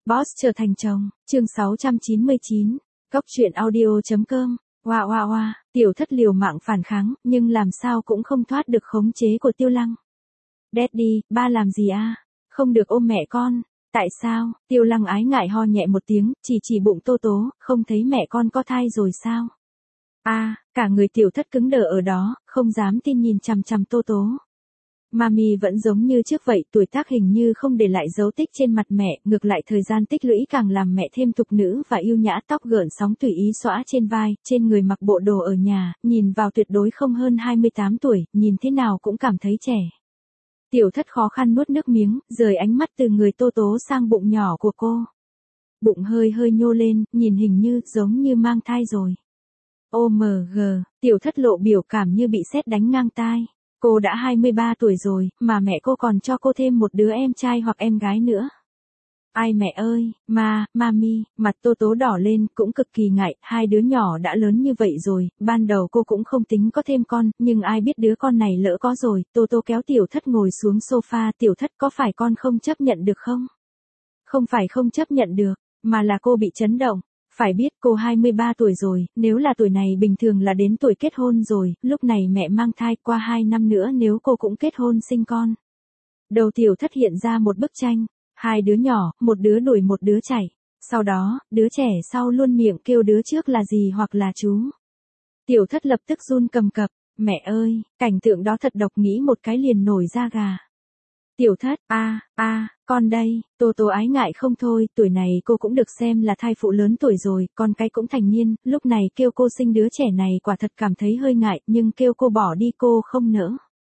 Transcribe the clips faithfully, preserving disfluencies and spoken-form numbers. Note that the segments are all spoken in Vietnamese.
Boss trở thành chồng, chương sáu trăm chín mươi chín, Cóc truyện audio chấm com, oa oa oa, Tiểu Thất liều mạng phản kháng, nhưng làm sao cũng không thoát được khống chế của Tiêu Lăng. Daddy, ba làm gì a? Không được ôm mẹ con. Tại sao? Tiêu Lăng ái ngại ho nhẹ một tiếng, chỉ chỉ bụng Tô Tố, không thấy mẹ con có thai rồi sao? A, cả người Tiểu Thất cứng đờ ở đó, không dám tin nhìn chằm chằm Tô Tố. Mami vẫn giống như trước vậy, tuổi tác hình như không để lại dấu tích trên mặt mẹ, ngược lại thời gian tích lũy càng làm mẹ thêm thục nữ và yêu nhã, tóc gợn sóng tùy ý xõa trên vai, trên người mặc bộ đồ ở nhà, nhìn vào tuyệt đối không hơn hai mươi tám tuổi, nhìn thế nào cũng cảm thấy trẻ. Tiểu Thất khó khăn nuốt nước miếng, rời ánh mắt từ người Tô Tố sang bụng nhỏ của cô. Bụng hơi hơi nhô lên, nhìn hình như giống như mang thai rồi. ô em giê, Tiểu Thất lộ biểu cảm như bị sét đánh ngang tai. Cô đã hai mươi ba tuổi rồi, mà mẹ cô còn cho cô thêm một đứa em trai hoặc em gái nữa. Ai mẹ ơi, ma, mami, mặt Tô Tố đỏ lên, cũng cực kỳ ngại, hai đứa nhỏ đã lớn như vậy rồi, ban đầu cô cũng không tính có thêm con, nhưng ai biết đứa con này lỡ có rồi, Tô Tố kéo Tiểu Thất ngồi xuống sofa, Tiểu Thất có phải con không chấp nhận được không? Không phải không chấp nhận được, mà là cô bị chấn động. Phải biết cô hai mươi ba tuổi rồi, nếu là tuổi này bình thường là đến tuổi kết hôn rồi, lúc này mẹ mang thai qua hai năm nữa nếu cô cũng kết hôn sinh con. Đầu Tiểu Thất hiện ra một bức tranh, hai đứa nhỏ, một đứa đuổi một đứa chạy. Sau đó, đứa trẻ sau luôn miệng kêu đứa trước là gì hoặc là chú. Tiểu Thất lập tức run cầm cập, mẹ ơi, cảnh tượng đó thật độc, nghĩ một cái liền nổi da gà. Tiểu Thất, a, a, con đây, Tô Tố ái ngại không thôi, tuổi này cô cũng được xem là thai phụ lớn tuổi rồi, con cái cũng thành niên, lúc này kêu cô sinh đứa trẻ này quả thật cảm thấy hơi ngại, nhưng kêu cô bỏ đi cô không nỡ.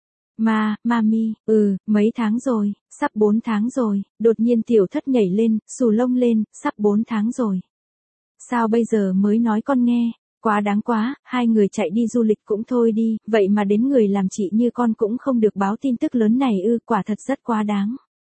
Ma, mami, ừ, mấy tháng rồi, sắp bốn tháng rồi, đột nhiên Tiểu Thất nhảy lên, xù lông lên, sắp bốn tháng rồi. Sao bây giờ mới nói con nghe? Quá đáng quá, hai người chạy đi du lịch cũng thôi đi, vậy mà đến người làm chị như con cũng không được báo tin tức lớn này ư, quả thật rất quá đáng.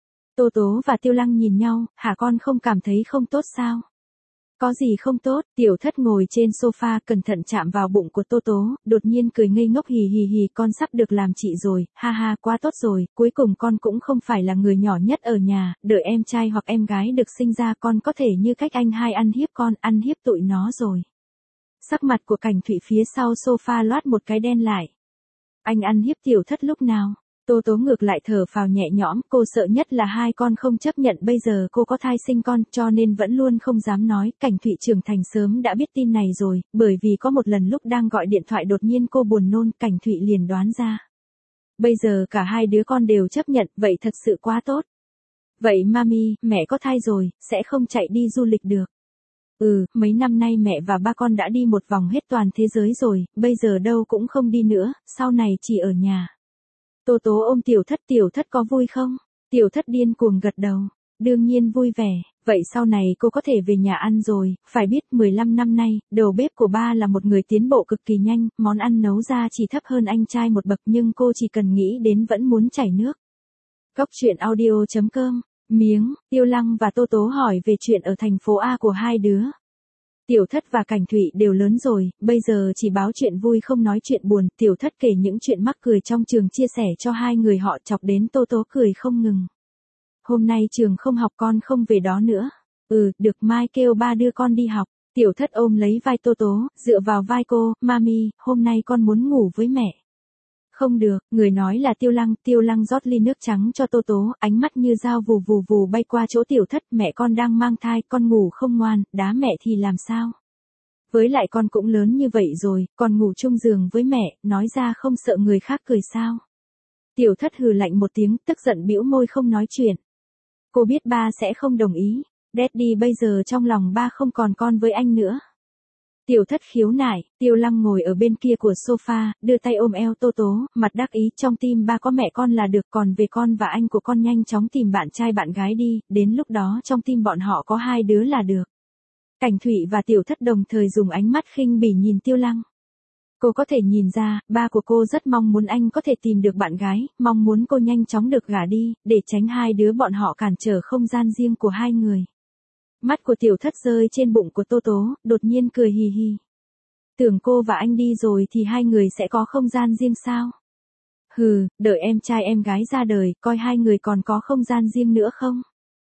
Tô Tố và Tiêu Lăng nhìn nhau, hả con không cảm thấy không tốt sao? Có gì không tốt? Tiểu Thất ngồi trên sofa cẩn thận chạm vào bụng của Tô Tố, đột nhiên cười ngây ngốc, hì hì hì, con sắp được làm chị rồi, ha ha, quá tốt rồi, cuối cùng con cũng không phải là người nhỏ nhất ở nhà, đợi em trai hoặc em gái được sinh ra con có thể như cách anh hai ăn hiếp con, ăn hiếp tụi nó rồi. Sắc mặt của Cảnh Thụy phía sau sofa loát một cái đen lại. Anh ăn hiếp Tiểu Thất lúc nào? Tô Tố ngược lại thở phào nhẹ nhõm, cô sợ nhất là hai con không chấp nhận, bây giờ cô có thai sinh con, cho nên vẫn luôn không dám nói. Cảnh Thụy trưởng thành sớm đã biết tin này rồi, bởi vì có một lần lúc đang gọi điện thoại đột nhiên cô buồn nôn, Cảnh Thụy liền đoán ra. Bây giờ cả hai đứa con đều chấp nhận, vậy thật sự quá tốt. Vậy mami, mẹ có thai rồi, sẽ không chạy đi du lịch được. Ừ, mấy năm nay mẹ và ba con đã đi một vòng hết toàn thế giới rồi, bây giờ đâu cũng không đi nữa, sau này chỉ ở nhà. Tô Tố ôm Tiểu Thất, Tiểu Thất có vui không? Tiểu Thất điên cuồng gật đầu, đương nhiên vui vẻ, vậy sau này cô có thể về nhà ăn rồi, phải biết mười lăm năm nay, đầu bếp của ba là một người tiến bộ cực kỳ nhanh, món ăn nấu ra chỉ thấp hơn anh trai một bậc nhưng cô chỉ cần nghĩ đến vẫn muốn chảy nước. Cóc truyện audio chấm com. Miếng, Tiêu Lăng và Tô Tố hỏi về chuyện ở thành phố A của hai đứa. Tiểu Thất và Cảnh Thụy đều lớn rồi, bây giờ chỉ báo chuyện vui không nói chuyện buồn, Tiểu Thất kể những chuyện mắc cười trong trường chia sẻ cho hai người họ, chọc đến Tô Tố cười không ngừng. Hôm nay trường không học con không về đó nữa. Ừ, được, mai kêu ba đưa con đi học. Tiểu Thất ôm lấy vai Tô Tố, dựa vào vai cô, mami, hôm nay con muốn ngủ với mẹ. Không được, người nói là Tiêu Lăng, Tiêu Lăng rót ly nước trắng cho Tô Tố, ánh mắt như dao vù vù vù bay qua chỗ Tiểu Thất, mẹ con đang mang thai, con ngủ không ngoan, đá mẹ thì làm sao? Với lại con cũng lớn như vậy rồi, còn ngủ chung giường với mẹ, nói ra không sợ người khác cười sao? Tiểu Thất hừ lạnh một tiếng, tức giận bĩu môi không nói chuyện. Cô biết ba sẽ không đồng ý, Daddy bây giờ trong lòng ba không còn con với anh nữa. Tiểu Thất khiếu nại, Tiêu Lăng ngồi ở bên kia của sofa, đưa tay ôm eo Tô Tố, mặt đắc ý, trong tim ba có mẹ con là được, còn về con và anh của con nhanh chóng tìm bạn trai bạn gái đi, đến lúc đó trong tim bọn họ có hai đứa là được. Cảnh Thụy và Tiểu Thất đồng thời dùng ánh mắt khinh bỉ nhìn Tiêu Lăng. Cô có thể nhìn ra, ba của cô rất mong muốn anh có thể tìm được bạn gái, mong muốn cô nhanh chóng được gả đi, để tránh hai đứa bọn họ cản trở không gian riêng của hai người. Mắt của Tiểu Thất rơi trên bụng của Tô Tố, đột nhiên cười hì hì. Tưởng cô và anh đi rồi thì hai người sẽ có không gian riêng sao? Hừ, đợi em trai em gái ra đời, coi hai người còn có không gian riêng nữa không?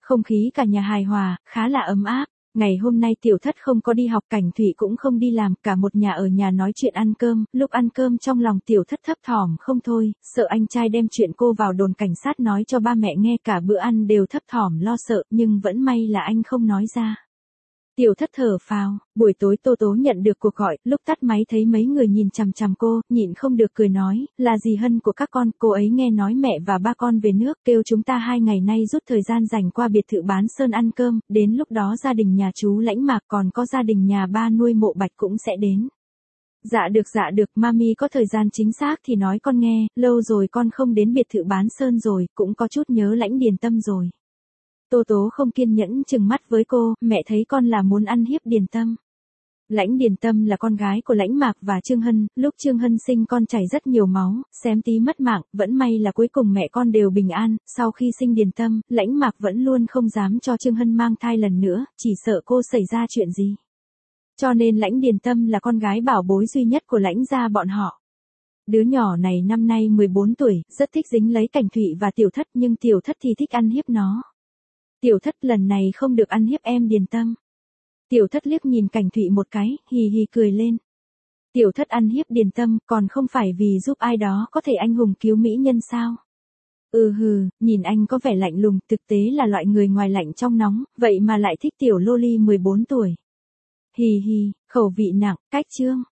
Không khí cả nhà hài hòa, khá là ấm áp. Ngày hôm nay Tiểu Thất không có đi học, Cảnh Thụy cũng không đi làm, cả một nhà ở nhà nói chuyện ăn cơm. Lúc ăn cơm trong lòng Tiểu Thất thấp thỏm không thôi, sợ anh trai đem chuyện cô vào đồn cảnh sát nói cho ba mẹ nghe, cả bữa ăn đều thấp thỏm lo sợ, nhưng vẫn may là anh không nói ra. Tiểu Thất thở phào, buổi tối Tô Tố nhận được cuộc gọi, lúc tắt máy thấy mấy người nhìn chằm chằm cô, nhịn không được cười nói, là dì Hân của các con, cô ấy nghe nói mẹ và ba con về nước, kêu chúng ta hai ngày nay rút thời gian dành qua biệt thự Bán Sơn ăn cơm, đến lúc đó gia đình nhà chú Lãnh Mạc còn có gia đình nhà ba nuôi Mộ Bạch cũng sẽ đến. Dạ được dạ được, mami có thời gian chính xác thì nói con nghe, lâu rồi con không đến biệt thự Bán Sơn rồi, cũng có chút nhớ Lãnh Điền Tâm rồi. Tô Tố không kiên nhẫn trừng mắt với cô, mẹ thấy con là muốn ăn hiếp Điền Tâm. Lãnh Điền Tâm là con gái của Lãnh Mạc và Trương Hân, lúc Trương Hân sinh con chảy rất nhiều máu, xém tí mất mạng, vẫn may là cuối cùng mẹ con đều bình an, sau khi sinh Điền Tâm, Lãnh Mạc vẫn luôn không dám cho Trương Hân mang thai lần nữa, chỉ sợ cô xảy ra chuyện gì. Cho nên Lãnh Điền Tâm là con gái bảo bối duy nhất của Lãnh gia bọn họ. Đứa nhỏ này năm nay mười bốn tuổi, rất thích dính lấy Cảnh Thụy và Tiểu Thất, nhưng Tiểu Thất thì thích ăn hiếp nó. Tiểu Thất lần này không được ăn hiếp em Điền Tâm. Tiểu Thất liếc nhìn Cảnh Thụy một cái, hì hì cười lên. Tiểu Thất ăn hiếp Điền Tâm, còn không phải vì giúp ai đó có thể anh hùng cứu mỹ nhân sao? Ừ hừ, nhìn anh có vẻ lạnh lùng, thực tế là loại người ngoài lạnh trong nóng, vậy mà lại thích tiểu loli mười bốn tuổi. Hì hì, khẩu vị nặng, cách chương.